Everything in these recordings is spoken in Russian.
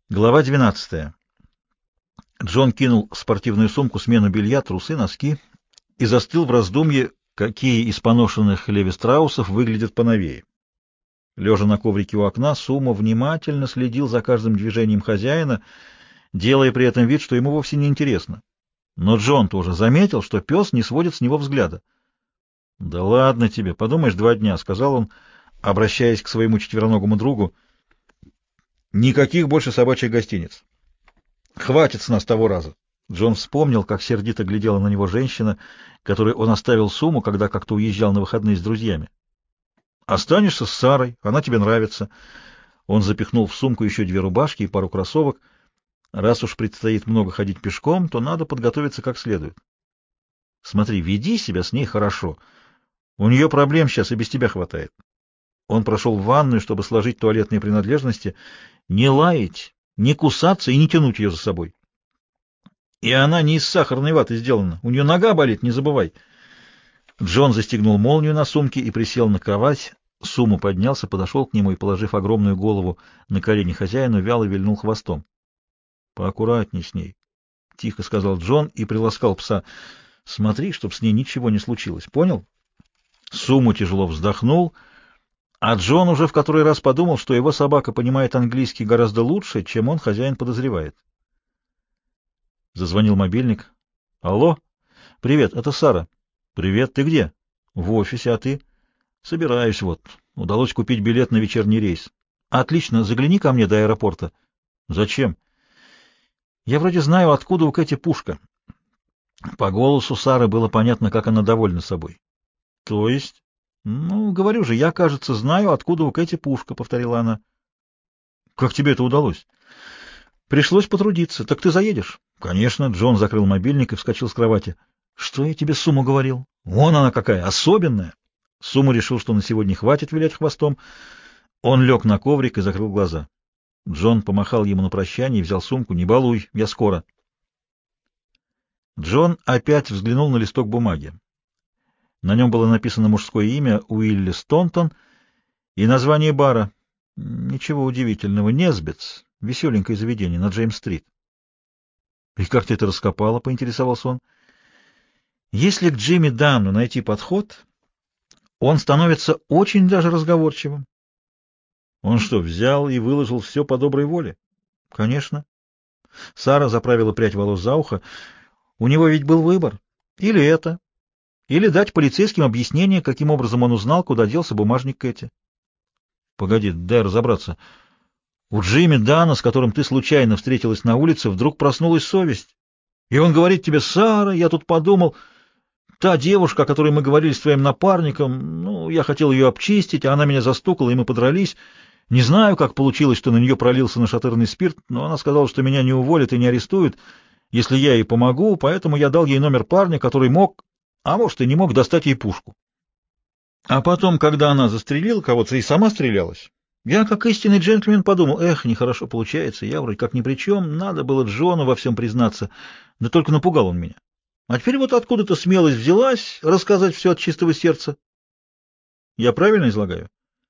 Глава 12. Джон кинул в спортивную сумку смену белья, трусы, носки и застыл в раздумье, какие из поношенных Леви-страусов выглядят поновее. Лежа на коврике у окна, Сумо внимательно следил за каждым движением хозяина, делая при этом вид, что ему вовсе не интересно. Но Джон тоже заметил, что пес не сводит с него взгляда. — Да ладно тебе, подумаешь, 2 дня, — сказал он, обращаясь к своему четвероногому другу. — Никаких больше собачьих гостиниц. Хватит с нас того раза. Джон вспомнил, как сердито глядела на него женщина, которой он оставил сумму, когда как-то уезжал на выходные с друзьями. Останешься с Сарой, она тебе нравится. Он запихнул в сумку еще 2 рубашки и пару кроссовок. Раз уж предстоит много ходить пешком, то надо подготовиться как следует. Смотри, веди себя с ней хорошо. У нее проблем сейчас и без тебя хватает. Он прошел в ванную, чтобы сложить туалетные принадлежности. Не лаять, не кусаться и не тянуть ее за собой. И она не из сахарной ваты сделана. У нее нога болит, не забывай. Джон застегнул молнию на сумке и присел на кровать. Сумма поднялся, подошел к нему и, положив огромную голову на колени хозяину, вяло вильнул хвостом. — Поаккуратней с ней, — тихо сказал Джон и приласкал пса. — Смотри, чтоб с ней ничего не случилось. Понял? Сумма тяжело вздохнул, а Джон уже в который раз подумал, что его собака понимает английский гораздо лучше, чем он, хозяин, подозревает. Зазвонил мобильник. — Алло? — Привет, это Сара. — Привет, ты где? — В офисе, а ты? — Собираюсь вот. Удалось купить билет на вечерний рейс. — Отлично, загляни ко мне до аэропорта. — Зачем? — Я вроде знаю, откуда у Кэти пушка. По голосу Сары было понятно, как она довольна собой. — То есть? — Ну, говорю же, я, кажется, знаю, откуда у Кэти пушка, — повторила она. — Как тебе это удалось? — Пришлось потрудиться. Так ты заедешь? — Конечно. Джон закрыл мобильник и вскочил с кровати. — Что я тебе Суму говорил? Вон она какая, особенная. Суму решил, что на сегодня хватит вилять хвостом. Он лег на коврик и закрыл глаза. Джон помахал ему на прощание и взял сумку. — Не балуй, я скоро. Джон опять взглянул на листок бумаги. На нем было написано мужское имя Уилли Стонтон и название бара. Ничего удивительного. Несбитс. Веселенькое заведение на Джеймс-стрит. — И как ты это раскопала? — поинтересовался он. — Если к Джимми Данну найти подход, он становится очень даже разговорчивым. — Он что, взял и выложил все по доброй воле? — Конечно. Сара заправила прядь волос за ухо. У него ведь был выбор. Или это, или дать полицейским объяснение, каким образом он узнал, куда делся бумажник Кэти. — Погоди, дай разобраться. У Джимми Дана, с которым ты случайно встретилась на улице, вдруг проснулась совесть. И он говорит тебе: «Сара, я тут подумал, та девушка, о которой мы говорили с твоим напарником, ну, я хотел ее обчистить, а она меня застукала, и мы подрались. Не знаю, как получилось, что на нее пролился нашатырный спирт, но она сказала, что меня не уволят и не арестуют, если я ей помогу, поэтому я дал ей номер парня, который мог, а может и не мог, достать ей пушку. А потом, когда она застрелила кого-то и сама стрелялась, я, как истинный джентльмен, подумал: эх, нехорошо получается, я вроде как ни при чем, надо было Джону во всем признаться, да только напугал он меня. А теперь вот откуда-то смелость взялась рассказать все от чистого сердца. Я правильно излагаю?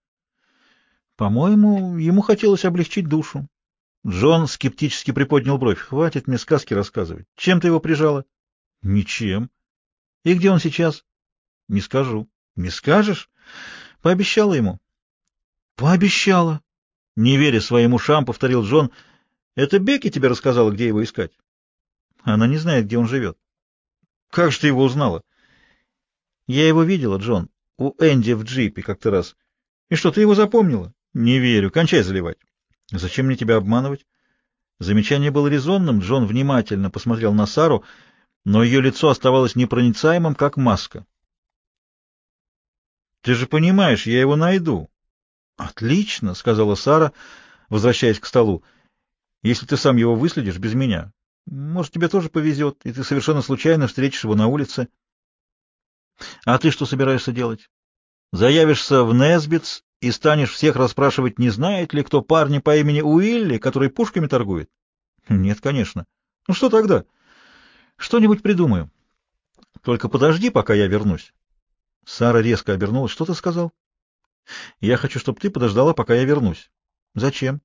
По-моему, ему хотелось облегчить душу. Джон скептически приподнял бровь. Хватит мне сказки рассказывать. Чем ты его прижала? Ничем. И где он сейчас? Не скажу. Не скажешь? Пообещала ему. Пообещала. Не веря своим ушам, повторил Джон. Это Бекки тебе рассказала, где его искать? Она не знает, где он живет. Как же ты его узнала? Я его видела, Джон, у Энди в джипе как-то раз. И что, ты его запомнила? Не верю. Кончай заливать. Зачем мне тебя обманывать? Замечание было резонным. Джон внимательно посмотрел на Сару, но ее лицо оставалось непроницаемым, как маска. Ты же понимаешь, я его найду. Отлично, сказала Сара, возвращаясь к столу. Если ты сам его выследишь без меня, может, тебе тоже повезет, и ты совершенно случайно встретишь его на улице. А ты что собираешься делать? Заявишься в Несбитс и станешь всех расспрашивать, не знает ли кто парня по имени Уилли, который пушками торгует? Нет, конечно. Ну что тогда? Что-нибудь придумаю. Только подожди, пока я вернусь. Сара резко обернулась. Что ты сказал? Я хочу, чтобы ты подождала, пока я вернусь. Зачем?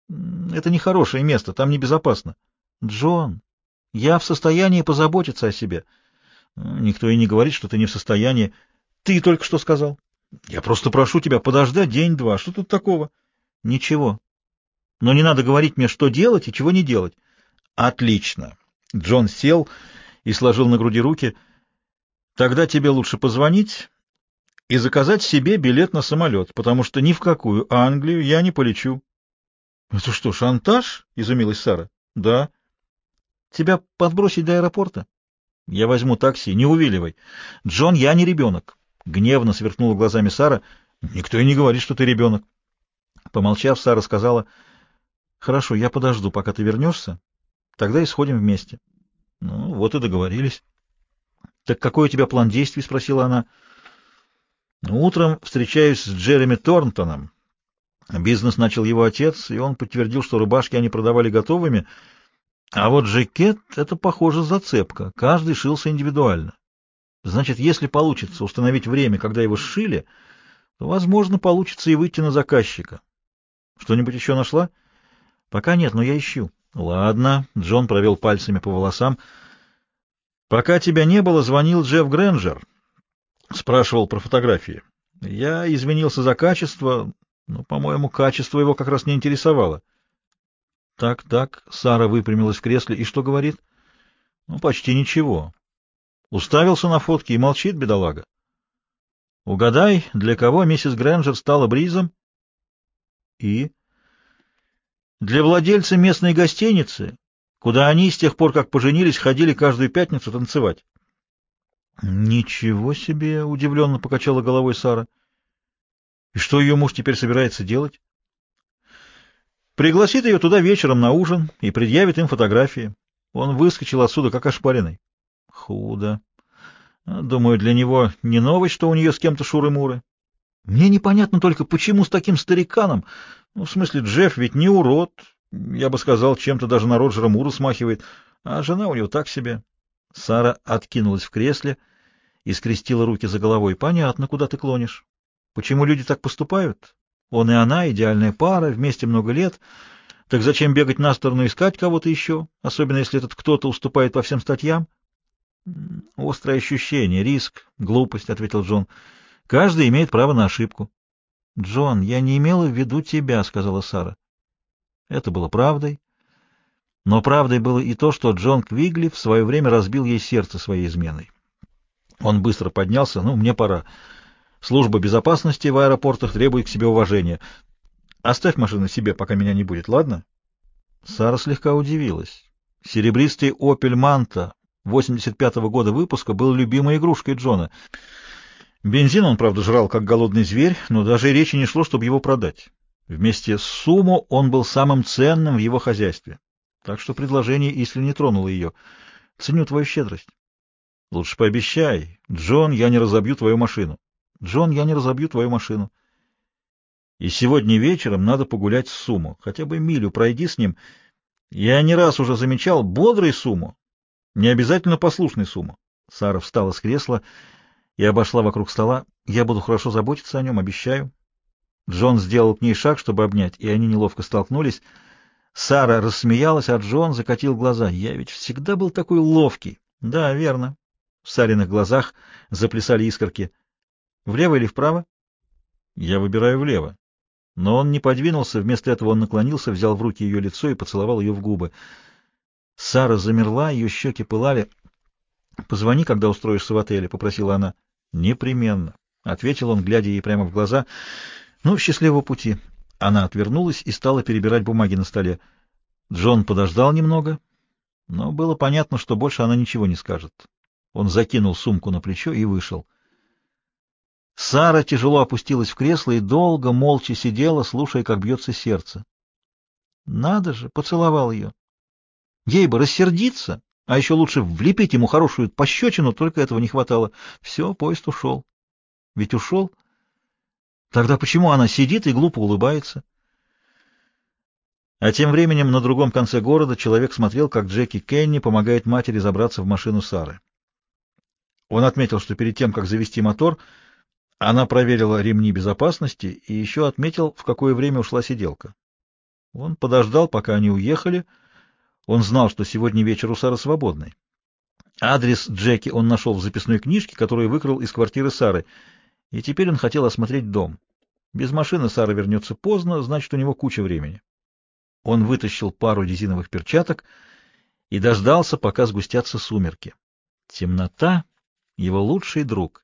Это нехорошее место, там небезопасно. Джон, я в состоянии позаботиться о себе. Никто и не говорит, что ты не в состоянии. Ты только что сказал. Я просто прошу тебя подождать день-два. Что тут такого? Ничего. Но не надо говорить мне, что делать и чего не делать. Отлично. Джон сел и сложил на груди руки. Тогда тебе лучше позвонить и заказать себе билет на самолет, потому что ни в какую Англию я не полечу. — Это что, шантаж? — изумилась Сара. — Да. — Тебя подбросить до аэропорта? — Я возьму такси, не увиливай. — Джон, я не ребенок. Гневно сверкнула глазами Сара. — Никто и не говорит, что ты ребенок. Помолчав, Сара сказала: — Хорошо, я подожду, пока ты вернешься. Тогда и сходим вместе. — Ну, вот и договорились. — Так какой у тебя план действий? — спросила она. — Утром встречаюсь с Джереми Торнтоном. Бизнес начал его отец, и он подтвердил, что рубашки они продавали готовыми, а вот жакет — это, похоже, зацепка. Каждый шился индивидуально. Значит, если получится установить время, когда его сшили, то, возможно, получится и выйти на заказчика. Что-нибудь еще нашла? Пока нет, но я ищу. Ладно, Джон провел пальцами по волосам. Пока тебя не было, звонил Джефф Грэнджер. Спрашивал про фотографии. Я извинился за качество, но, по-моему, качество его как раз не интересовало. Так, Сара выпрямилась в кресле. И что говорит? Ну, почти ничего. Уставился на фотки и молчит, бедолага. Угадай, для кого миссис Грэнджер стала Бризом? И? Для владельца местной гостиницы, куда они с тех пор, как поженились, ходили каждую пятницу танцевать. Ничего себе, удивленно покачала головой Сара. И что ее муж теперь собирается делать? Пригласит ее туда вечером на ужин и предъявит им фотографии. Он выскочил отсюда как ошпаренный. Худо. Думаю, для него не новость, что у нее с кем-то шуры-муры. Мне непонятно только, почему с таким стариканом. Ну, в смысле, Джефф ведь не урод. Я бы сказал, чем-то даже на Роджера Мура смахивает. А жена у него так себе. Сара откинулась в кресле и скрестила руки за головой. Понятно, куда ты клонишь. Почему люди так поступают? Он и она — идеальная пара, вместе много лет. Так зачем бегать на сторону искать кого-то еще, особенно если этот кто-то уступает по всем статьям? Острое ощущение, риск, глупость, — ответил Джон. Каждый имеет право на ошибку. Джон, я не имела в виду тебя, — сказала Сара. Это было правдой. Но правдой было и то, что Джон Квигли в свое время разбил ей сердце своей изменой. Он быстро поднялся. Ну, мне пора. Служба безопасности в аэропортах требует к себе уважения. Оставь машину себе, пока меня не будет, ладно? Сара слегка удивилась. Серебристый «Опель Манта» 85-го года выпуска был любимой игрушкой Джона. Бензин он, правда, жрал как голодный зверь, но даже и речи не шло, чтобы его продать. Вместе с Сумо он был самым ценным в его хозяйстве. Так что предложение Исли не тронуло ее. Ценю твою щедрость. Лучше пообещай. Джон, я не разобью твою машину. Джон, я не разобью твою машину. И сегодня вечером надо погулять с Сумо. Хотя бы милю пройди с ним. Я не раз уже замечал, бодрый Сумо, не обязательно послушный Сумо. Сара встала с кресла и обошла вокруг стола. Я буду хорошо заботиться о нем, обещаю. Джон сделал к ней шаг, чтобы обнять, и они неловко столкнулись. Сара рассмеялась, а Джон закатил глаза. Я ведь всегда был такой ловкий. Да, верно. В Сариных глазах заплясали искорки. Влево или вправо? Я выбираю влево. Но он не подвинулся, вместо этого он наклонился, взял в руки ее лицо и поцеловал ее в губы. Сара замерла, ее щеки пылали. — Позвони, когда устроишься в отеле, — попросила она. — Непременно, — ответил он, глядя ей прямо в глаза. — Ну, счастливого пути. Она отвернулась и стала перебирать бумаги на столе. Джон подождал немного, но было понятно, что больше она ничего не скажет. Он закинул сумку на плечо и вышел. Сара тяжело опустилась в кресло и долго, молча сидела, слушая, как бьется сердце. Надо же, поцеловал ее. Ей бы рассердиться, а еще лучше влепить ему хорошую пощечину, только этого не хватало. Все, поезд ушел. Ведь ушел. Тогда почему она сидит и глупо улыбается? А тем временем на другом конце города человек смотрел, как Джеки Кенни помогает матери забраться в машину Сары. Он отметил, что перед тем, как завести мотор, она проверила ремни безопасности и еще отметил, в какое время ушла сиделка. Он подождал, пока они уехали. Он знал, что сегодня вечер у Сары свободный. Адрес Джеки он нашел в записной книжке, которую выкрал из квартиры Сары, и теперь он хотел осмотреть дом. Без машины Сара вернется поздно, значит, у него куча времени. Он вытащил пару резиновых перчаток и дождался, пока сгустятся сумерки. Темнота — его лучший друг.